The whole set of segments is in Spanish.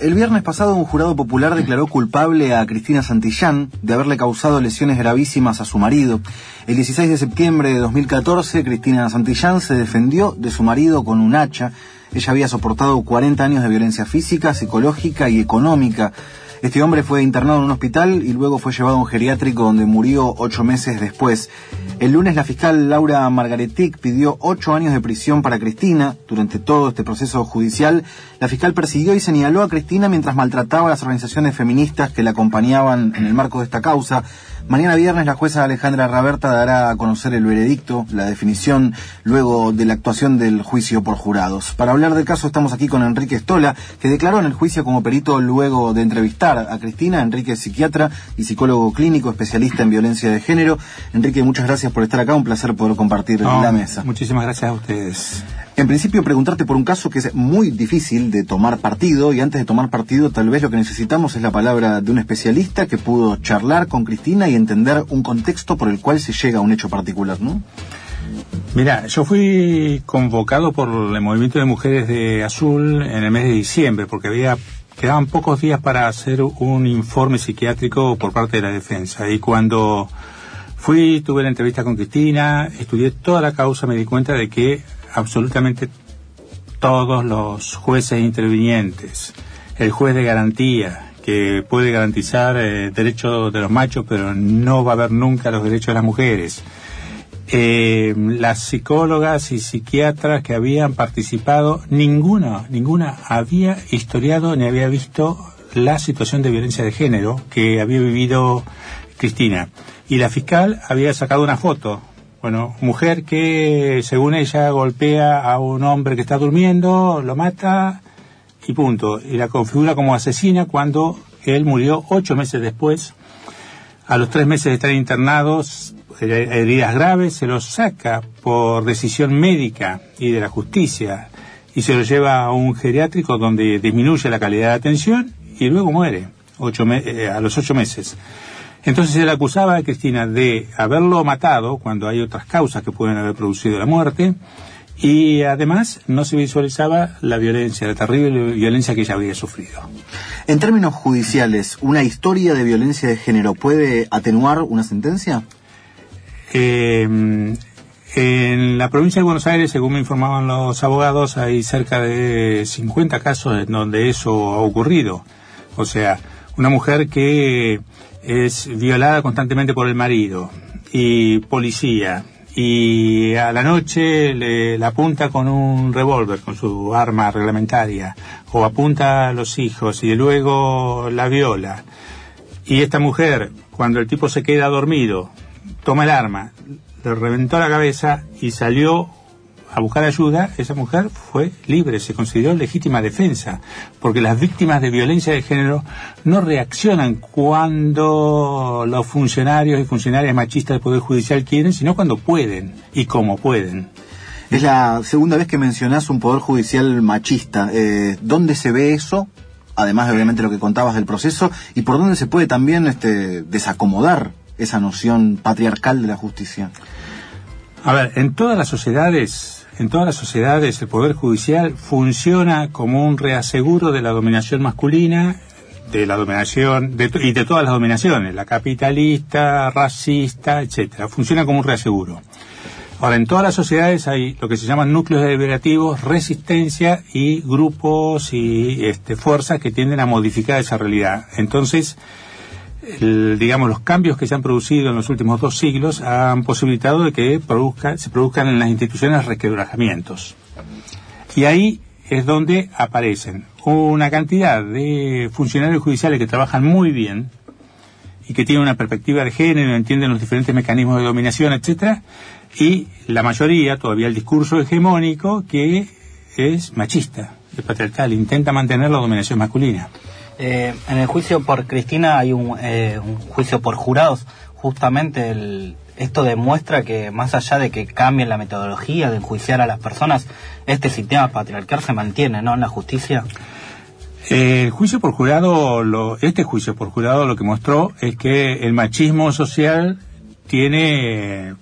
El viernes pasado un jurado popular declaró culpable a Cristina Santillán de haberle causado lesiones gravísimas a su marido. El 16 de septiembre de 2014, Cristina Santillán se defendió de su marido con un hacha. Ella había soportado 40 años de violencia física, psicológica y económica. Este hombre fue internado en un hospital y luego fue llevado a un geriátrico donde murió 8 meses después. El lunes la fiscal Laura Margaretic pidió 8 años de prisión para Cristina. Durante todo este proceso judicial, la fiscal persiguió y señaló a Cristina mientras maltrataba a las organizaciones feministas que la acompañaban en el marco de esta causa. Mañana viernes la jueza Alejandra Raberta dará a conocer el veredicto, la definición, luego de la actuación del juicio por jurados. Para hablar del caso estamos aquí con Enrique Stola, que declaró en el juicio como perito luego de entrevistar a Cristina. Enrique es psiquiatra y psicólogo clínico, especialista en violencia de género. Enrique, muchas gracias por estar acá, un placer poder compartir la mesa. Muchísimas gracias a ustedes. En principio, preguntarte por un caso que es muy difícil de tomar partido, y antes de tomar partido, tal vez lo que necesitamos es la palabra de un especialista que pudo charlar con Cristina y entender un contexto por el cual se llega a un hecho particular, ¿no? Mira, yo fui convocado por el Movimiento de Mujeres de Azul en el mes de diciembre, porque quedaban pocos días para hacer un informe psiquiátrico por parte de la defensa, y cuando fui, tuve la entrevista con Cristina, estudié toda la causa, me di cuenta de que absolutamente todos los jueces intervinientes, el juez de garantía, que puede garantizar derechos de los machos, pero no va a haber nunca los derechos de las mujeres, las psicólogas y psiquiatras que habían participado, ninguna había historiado ni había visto la situación de violencia de género que había vivido Cristina. Y la fiscal había sacado una foto. Bueno, mujer que, según ella, golpea a un hombre que está durmiendo, lo mata y punto. Y la configura como asesina cuando él murió 8 meses después. A los 3 meses de estar internados, heridas graves, se los saca por decisión médica y de la justicia y se lo lleva a un geriátrico donde disminuye la calidad de atención y luego muere a los 8 meses. Entonces él acusaba a Cristina de haberlo matado cuando hay otras causas que pueden haber producido la muerte, y además no se visualizaba la violencia, la terrible violencia que ella había sufrido. En términos judiciales, ¿una historia de violencia de género puede atenuar una sentencia? En la provincia de Buenos Aires, según me informaban los abogados, hay cerca de 50 casos en donde eso ha ocurrido. O sea, una mujer que es violada constantemente por el marido y policía, y a la noche la apunta con un revólver, con su arma reglamentaria, o apunta a los hijos y luego la viola. Y esta mujer, cuando el tipo se queda dormido, toma el arma, le reventó la cabeza y salió a buscar ayuda. Esa mujer fue libre, se consideró legítima defensa, porque las víctimas de violencia de género no reaccionan cuando los funcionarios y funcionarias machistas del Poder Judicial quieren, sino cuando pueden y como pueden. Es la segunda vez que mencionás un Poder Judicial machista. ¿Dónde se ve eso? Además de obviamente lo que contabas del proceso, y por dónde se puede también desacomodar esa noción patriarcal de la justicia. A ver, en todas las sociedades el Poder Judicial funciona como un reaseguro de la dominación masculina, de la dominación y de todas las dominaciones, la capitalista, racista, etcétera. Funciona como un reaseguro. Ahora, en todas las sociedades hay lo que se llaman núcleos deliberativos, resistencia y grupos y fuerzas que tienden a modificar esa realidad. Entonces, los cambios que se han producido en los últimos 2 siglos han posibilitado de que se produzcan en las instituciones resquebrajamientos. Y ahí es donde aparecen una cantidad de funcionarios judiciales que trabajan muy bien y que tienen una perspectiva de género, entienden los diferentes mecanismos de dominación, etcétera, y la mayoría, todavía el discurso hegemónico, que es machista, es patriarcal, intenta mantener la dominación masculina. En el juicio por Cristina hay un juicio por jurados. Justamente esto demuestra que más allá de que cambien la metodología de enjuiciar a las personas, este sistema patriarcal se mantiene, ¿no?, en la justicia. El juicio por jurado, este juicio por jurado lo que mostró es que el machismo social tiene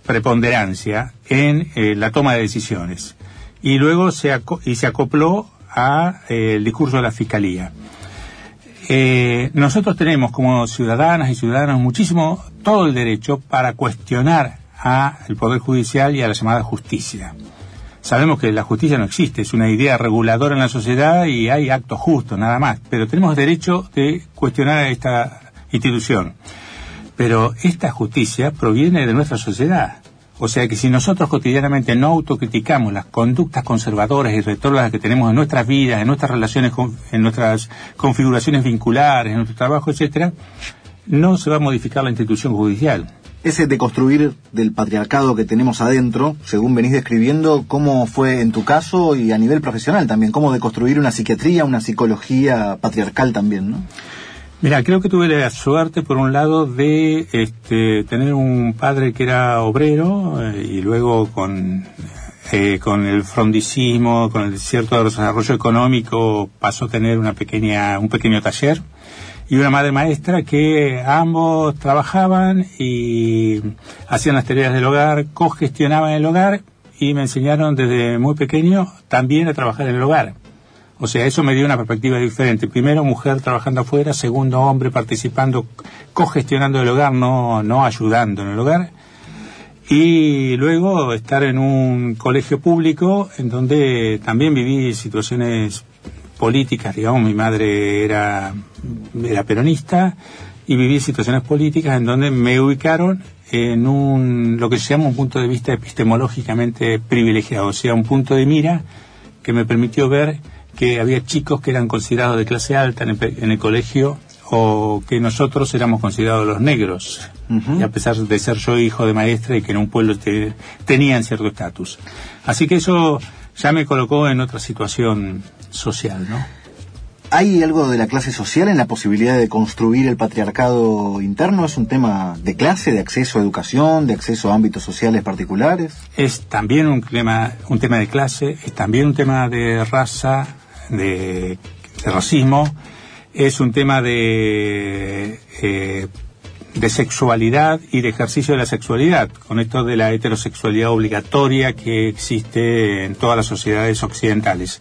preponderancia en la toma de decisiones, y luego se acopló a el discurso de la Fiscalía. Nosotros tenemos como ciudadanas y ciudadanos todo el derecho para cuestionar al Poder Judicial y a la llamada justicia. Sabemos que la justicia no existe, es una idea reguladora en la sociedad y hay actos justos, nada más, pero tenemos derecho de cuestionar a esta institución. Pero esta justicia proviene de nuestra sociedad. O sea que si nosotros cotidianamente no autocriticamos las conductas conservadoras y retrógradas que tenemos en nuestras vidas, en nuestras relaciones, en nuestras configuraciones vinculares, en nuestro trabajo, etcétera, no se va a modificar la institución judicial. Ese deconstruir del patriarcado que tenemos adentro, según venís describiendo, ¿cómo fue en tu caso y a nivel profesional también? ¿Cómo deconstruir una psiquiatría, una psicología patriarcal también, no? Mira, creo que tuve la suerte, por un lado, de tener un padre que era obrero y luego con el frondicismo, con el cierto desarrollo económico, pasó a tener un pequeño taller, y una madre maestra que ambos trabajaban y hacían las tareas del hogar, cogestionaban el hogar y me enseñaron desde muy pequeño también a trabajar en el hogar. O sea, eso me dio una perspectiva diferente. Primero, mujer trabajando afuera. Segundo, hombre participando, cogestionando el hogar, no ayudando en el hogar. Y luego estar en un colegio público en donde también viví situaciones políticas, digamos. Mi madre era peronista y viví situaciones políticas en donde me ubicaron en lo que se llama un punto de vista epistemológicamente privilegiado, o sea, un punto de mira que me permitió ver que había chicos que eran considerados de clase alta en el colegio, o que nosotros éramos considerados los negros, y a pesar de ser yo hijo de maestra y que en un pueblo tenían cierto estatus. Así que eso ya me colocó en otra situación social, ¿no? ¿Hay algo de la clase social en la posibilidad de construir el patriarcado interno? ¿Es un tema de clase, de acceso a educación, de acceso a ámbitos sociales particulares? Es también un tema de clase, es también un tema de raza, de racismo, es un tema de sexualidad y de ejercicio de la sexualidad, con esto de la heterosexualidad obligatoria que existe en todas las sociedades occidentales.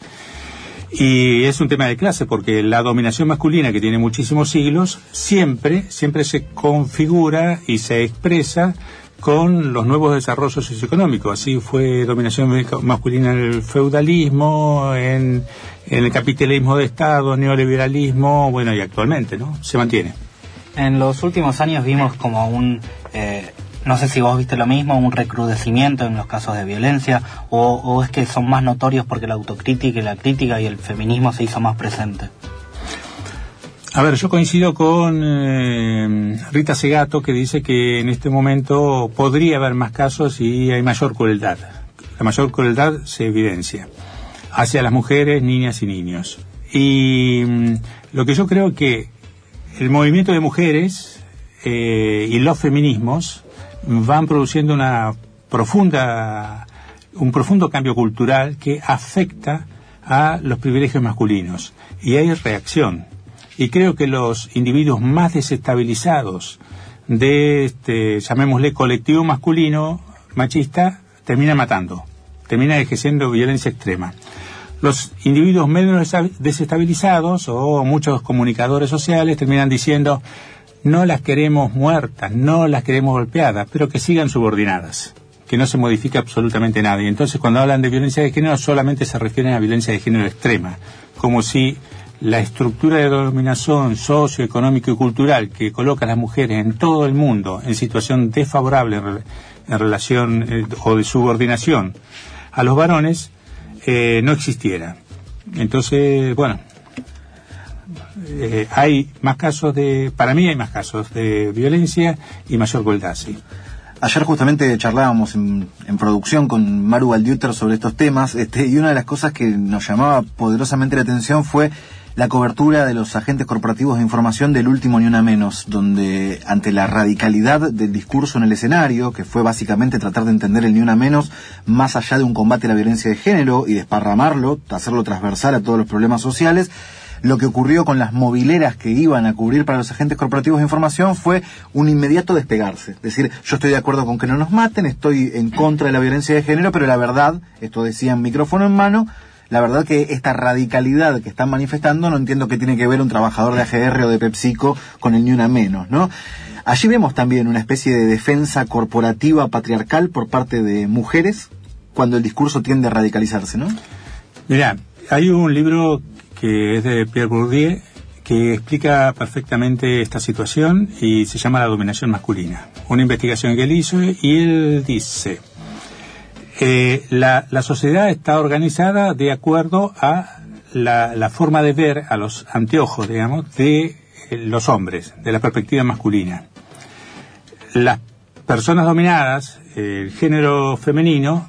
Y es un tema de clase porque la dominación masculina, que tiene muchísimos siglos, siempre se configura y se expresa con los nuevos desarrollos socioeconómicos. Así fue dominación masculina en el feudalismo, en el capitalismo de Estado, neoliberalismo, bueno, y actualmente, ¿no? Se mantiene. En los últimos años vimos como no sé si vos viste lo mismo, un recrudecimiento en los casos de violencia, o es que son más notorios porque la autocrítica y la crítica y el feminismo se hizo más presente. A ver, yo coincido con Rita Segato, que dice que en este momento podría haber más casos y hay mayor crueldad. La mayor crueldad se evidencia hacia las mujeres, niñas y niños. Y lo que yo creo que el movimiento de mujeres y los feminismos van produciendo un profundo cambio cultural que afecta a los privilegios masculinos. Y hay reacción. Y creo que los individuos más desestabilizados de llamémosle colectivo masculino machista, terminan matando, terminan ejerciendo violencia extrema. Los individuos menos desestabilizados o muchos comunicadores sociales terminan diciendo: no las queremos muertas, no las queremos golpeadas, pero que sigan subordinadas, que no se modifique absolutamente nada. Y entonces cuando hablan de violencia de género solamente se refieren a violencia de género extrema, como si la estructura de dominación socioeconómico y cultural que coloca a las mujeres en todo el mundo en situación desfavorable en relación o de subordinación a los varones no existiera. Entonces, bueno, hay más casos para mí hay más casos de violencia y mayor crueldad, sí. Ayer justamente charlábamos en producción con Maru Baldiuter sobre estos temas, y una de las cosas que nos llamaba poderosamente la atención fue la cobertura de los agentes corporativos de información del último Ni Una Menos, donde ante la radicalidad del discurso en el escenario, que fue básicamente tratar de entender el Ni Una Menos más allá de un combate a la violencia de género y desparramarlo, hacerlo transversal a todos los problemas sociales, lo que ocurrió con las mobileras que iban a cubrir para los agentes corporativos de información fue un inmediato despegarse. Es decir, yo estoy de acuerdo con que no nos maten, estoy en contra de la violencia de género, pero la verdad, esto decían micrófono en mano, la verdad que esta radicalidad que están manifestando, no entiendo qué tiene que ver un trabajador de AGR o de PepsiCo con el Ni Una Menos, ¿no? Allí vemos también una especie de defensa corporativa patriarcal por parte de mujeres cuando el discurso tiende a radicalizarse, ¿no? Mirá, hay un libro que es de Pierre Bourdieu que explica perfectamente esta situación y se llama La dominación masculina. Una investigación que él hizo y él dice, la sociedad está organizada de acuerdo a la forma de ver, a los anteojos, digamos, de los hombres, de la perspectiva masculina. Las personas dominadas, el género femenino,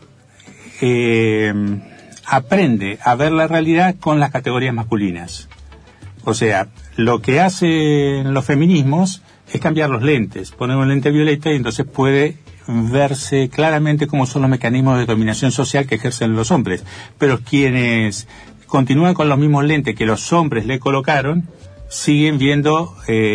aprende a ver la realidad con las categorías masculinas. O sea, lo que hacen los feminismos es cambiar los lentes, poner un lente violeta y entonces puede verse claramente cómo son los mecanismos de dominación social que ejercen los hombres. Pero quienes continúan con los mismos lentes que los hombres le colocaron, siguen viendo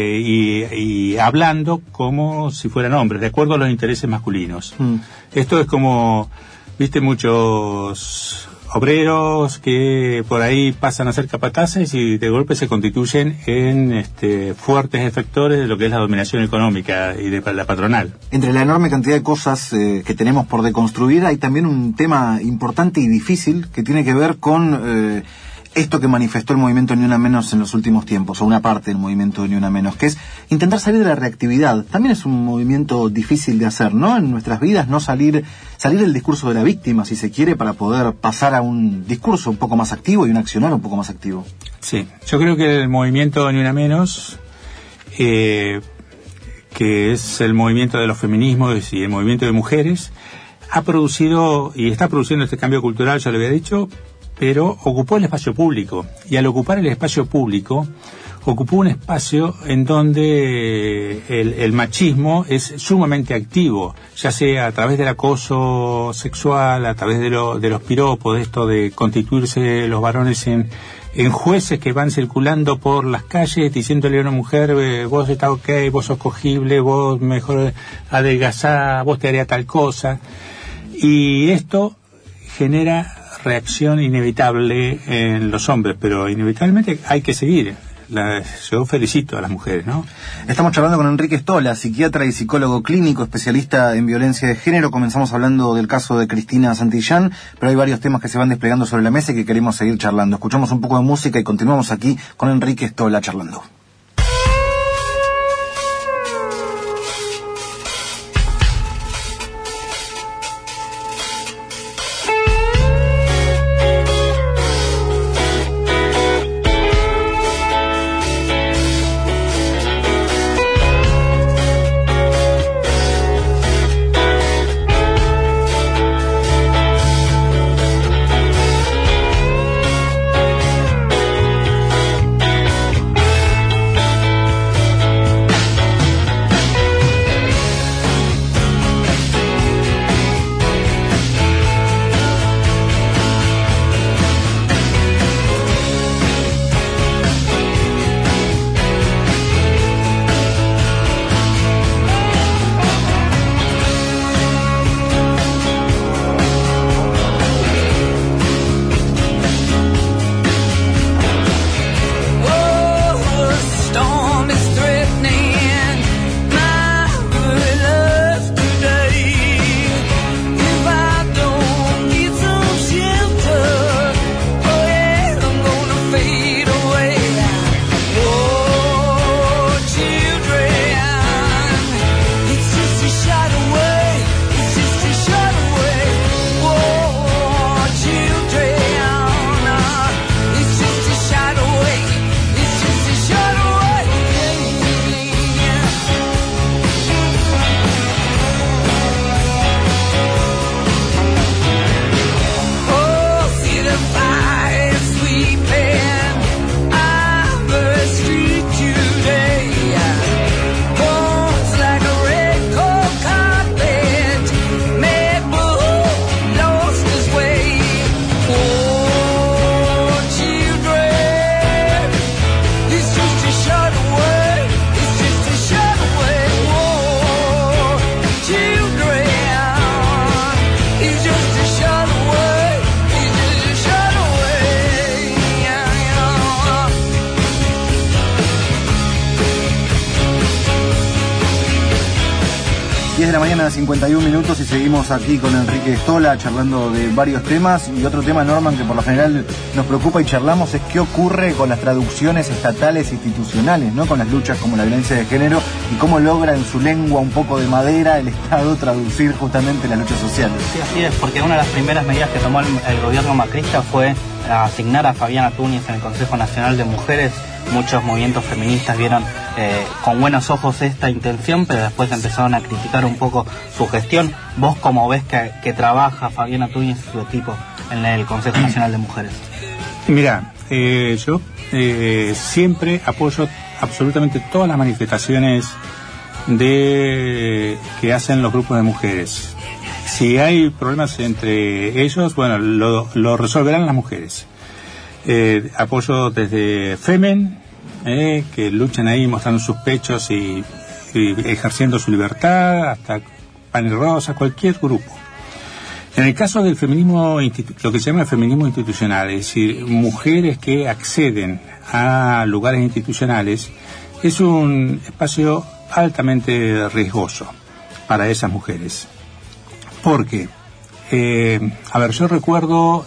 y hablando como si fueran hombres, de acuerdo a los intereses masculinos. Esto es como, viste, muchos obreros que por ahí pasan a ser capataces y de golpe se constituyen en fuertes efectores de lo que es la dominación económica y de la patronal. Entre la enorme cantidad de cosas que tenemos por deconstruir, hay también un tema importante y difícil que tiene que ver con esto que manifestó el movimiento Ni Una Menos en los últimos tiempos, o una parte del movimiento Ni Una Menos, que es intentar salir de la reactividad. También es un movimiento difícil de hacer, ¿no? En nuestras vidas, no salir del discurso de la víctima, si se quiere, para poder pasar a un discurso un poco más activo y un accionar un poco más activo. Sí, yo creo que el movimiento Ni Una Menos, que es el movimiento de los feminismos y el movimiento de mujeres, ha producido y está produciendo este cambio cultural, ya lo había dicho, pero ocupó el espacio público, y al ocupar el espacio público, ocupó un espacio en donde el machismo es sumamente activo, ya sea a través del acoso sexual, a través de los piropos, de esto de constituirse los varones en jueces que van circulando por las calles diciéndole a una mujer, vos estás ok, vos sos cogible, vos mejor adelgazá, vos te haría tal cosa, y esto genera reacción inevitable en los hombres, pero inevitablemente hay que seguir. Yo felicito a las mujeres, ¿no? Estamos charlando con Enrique Stola, psiquiatra y psicólogo clínico, especialista en violencia de género. Comenzamos hablando del caso de Cristina Santillán, pero hay varios temas que se van desplegando sobre la mesa y que queremos seguir charlando. Escuchamos un poco de música y continuamos aquí con Enrique Stola charlando. 10 de la mañana, 51 minutos, y seguimos aquí con Enrique Stola charlando de varios temas. Y otro tema, Norman, que por lo general nos preocupa y charlamos es qué ocurre con las traducciones estatales institucionales, ¿no? Con las luchas como la violencia de género y cómo logra en su lengua un poco de madera el Estado traducir justamente las luchas sociales. Sí, así es, porque una de las primeras medidas que tomó el gobierno macrista fue asignar a Fabiana Túñez en el Consejo Nacional de Mujeres. Muchos movimientos feministas vieron con buenos ojos esta intención, pero después empezaron a criticar un poco su gestión. ¿Vos cómo ves que trabaja Fabiana Túñez y su equipo en el Consejo Nacional de Mujeres? Mira, yo siempre apoyo absolutamente todas las manifestaciones que hacen los grupos de mujeres. Si hay problemas entre ellos, bueno, lo resolverán las mujeres. Apoyo desde Femen, que luchan ahí mostrando sus pechos y ejerciendo su libertad, hasta Pan y Rosa, cualquier grupo. En el caso del feminismo, lo que se llama el feminismo institucional, es decir, mujeres que acceden a lugares institucionales, es un espacio altamente riesgoso para esas mujeres. Porque, yo recuerdo,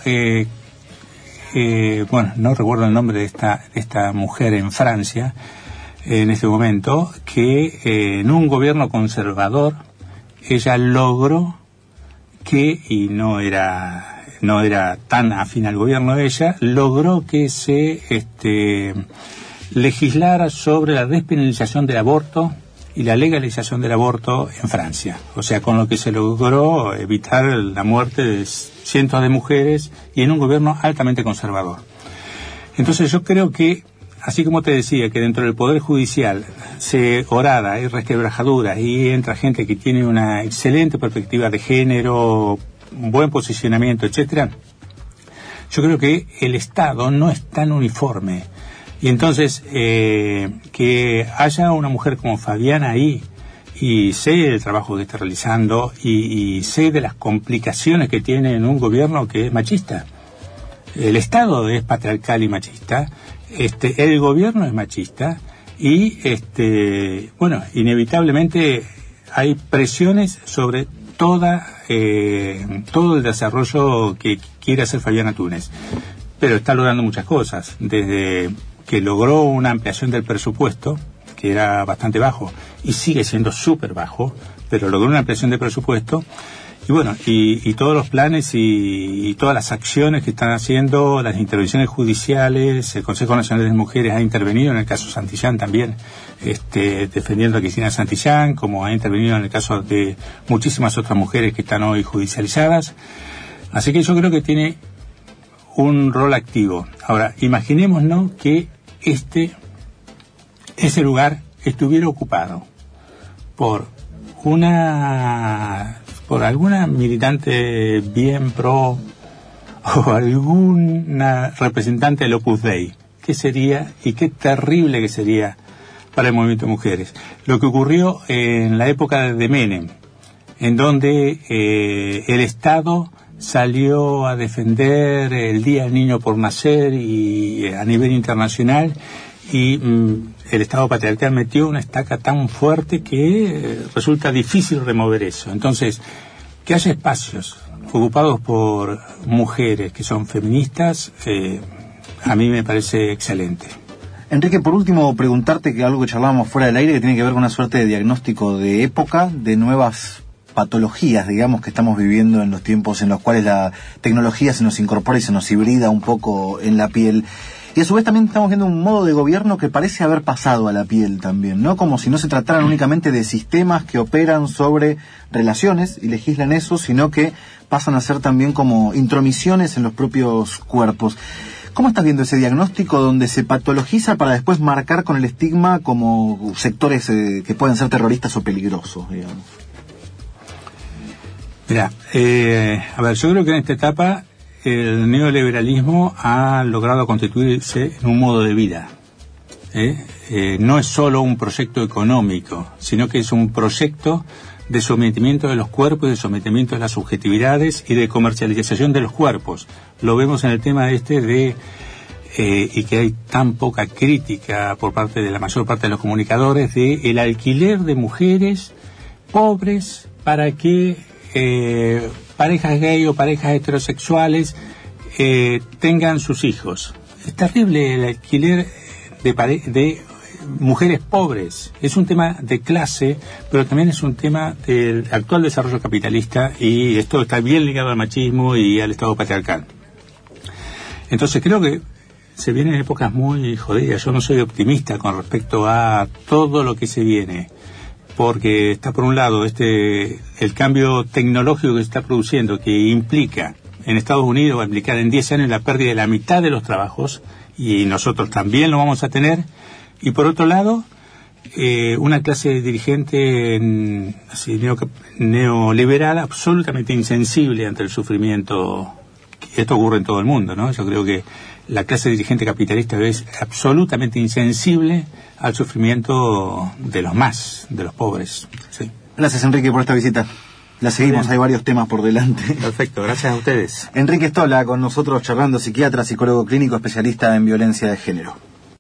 no recuerdo el nombre de esta mujer en Francia, en este momento, que en un gobierno conservador, ella logró y no era tan afín al gobierno de ella, logró que se legislara sobre la despenalización del aborto y la legalización del aborto en Francia. O sea, con lo que se logró evitar la muerte de cientos de mujeres y en un gobierno altamente conservador. Entonces yo creo que, así como te decía, que dentro del Poder Judicial se horada, hay resquebrajaduras y entra gente que tiene una excelente perspectiva de género, un buen posicionamiento, etcétera, yo creo que el Estado no es tan uniforme. Y entonces, que haya una mujer como Fabiana ahí, y sé el trabajo que está realizando, y sé de las complicaciones que tiene en un gobierno que es machista. El Estado es patriarcal y machista, el gobierno es machista, y inevitablemente hay presiones sobre todo el desarrollo que quiere hacer Fabiana Túñez. Pero está logrando muchas cosas, desde que logró una ampliación del presupuesto, que era bastante bajo, y sigue siendo súper bajo, pero logró una ampliación del presupuesto, y todos los planes y todas las acciones que están haciendo, las intervenciones judiciales, el Consejo Nacional de Mujeres ha intervenido en el caso Santillán también, defendiendo a Cristina Santillán, como ha intervenido en el caso de muchísimas otras mujeres que están hoy judicializadas. Así que yo creo que tiene un rol activo. Ahora, imaginémonos que ese lugar estuviera ocupado por alguna militante bien pro o alguna representante del Opus Dei. ¿Qué sería y qué terrible que sería para el movimiento de mujeres? Lo que ocurrió en la época de Menem, en donde el Estado salió a defender el Día del Niño por Nacer y a nivel internacional, y el Estado patriarcal metió una estaca tan fuerte que resulta difícil remover eso. Entonces, que haya espacios ocupados por mujeres que son feministas, a mí me parece excelente. Enrique, por último, preguntarte que algo que charlábamos fuera del aire, que tiene que ver con una suerte de diagnóstico de época, de nuevas patologías, digamos, que estamos viviendo en los tiempos en los cuales la tecnología se nos incorpora y se nos hibrida un poco en la piel. Y a su vez también estamos viendo un modo de gobierno que parece haber pasado a la piel también, ¿no? Como si no se trataran únicamente de sistemas que operan sobre relaciones y legislan eso, sino que pasan a ser también como intromisiones en los propios cuerpos. ¿Cómo estás viendo ese diagnóstico donde se patologiza para después marcar con el estigma como sectores que pueden ser terroristas o peligrosos, digamos? Mira, yo creo que en esta etapa el neoliberalismo ha logrado constituirse en un modo de vida. No es solo un proyecto económico, sino que es un proyecto de sometimiento de los cuerpos, de sometimiento de las subjetividades y de comercialización de los cuerpos. Lo vemos en el tema y que hay tan poca crítica por parte de la mayor parte de los comunicadores, de el alquiler de mujeres pobres para que parejas gay o parejas heterosexuales tengan sus hijos. Es terrible el alquiler de mujeres pobres. Es un tema de clase, pero también es un tema del actual desarrollo capitalista, y esto está bien ligado al machismo y al Estado patriarcal. Entonces creo que se vienen épocas muy jodidas. Yo no soy optimista con respecto a todo lo que se viene, porque está por un lado el cambio tecnológico que se está produciendo, que implica en Estados Unidos, va a implicar en 10 años la pérdida de la mitad de los trabajos, y nosotros también lo vamos a tener. Y por otro lado, una clase dirigente neoliberal absolutamente insensible ante el sufrimiento. Esto ocurre en todo el mundo, ¿no? Yo creo que la clase dirigente capitalista es absolutamente insensible al sufrimiento de los pobres. Sí. Gracias, Enrique, por esta visita. La seguimos, hay varios temas por delante. Perfecto, gracias a ustedes. Enrique Stola, con nosotros charlando, psiquiatra, psicólogo clínico, especialista en violencia de género.